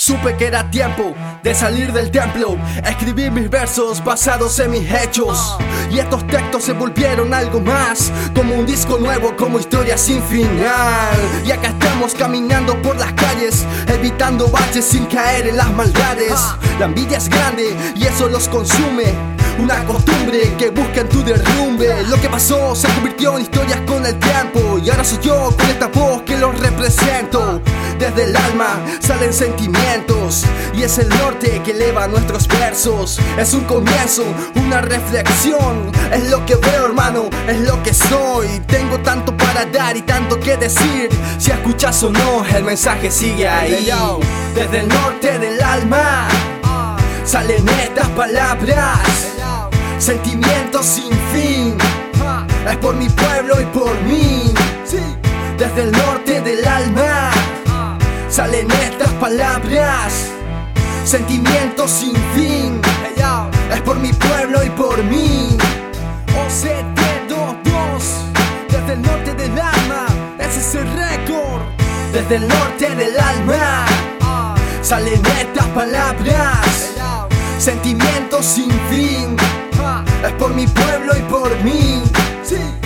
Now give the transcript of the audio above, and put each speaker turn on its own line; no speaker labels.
Supe que era tiempo de salir del templo, escribir mis versos basados en mis hechos. Y estos textos se volvieron algo más, como un disco nuevo, como historia sin final. Y acá estamos caminando por las calles, evitando baches sin caer en las maldades. La envidia es grande y eso los consume, una costumbre que busca en tu derrumbe. Lo que pasó se convirtió en historias con el tiempo, y ahora soy yo con esta voz que los represento. Desde el alma salen sentimientos, y es el norte que eleva nuestros versos. Es un comienzo, una reflexión, es lo que veo, hermano, es lo que soy. Tengo tanto para dar y tanto que decir, si escuchas o no, el mensaje sigue ahí. Desde el norte del alma salen estas palabras, sentimientos sin fin. Es por mi pueblo y por mí. Desde el norte del alma salen estas palabras, sentimientos sin fin. Es por mi pueblo y por mí. OCT22, desde el norte del alma, ese es el récord. Desde el norte del alma salen estas palabras, sentimientos sin fin. Es por mi pueblo y por mí.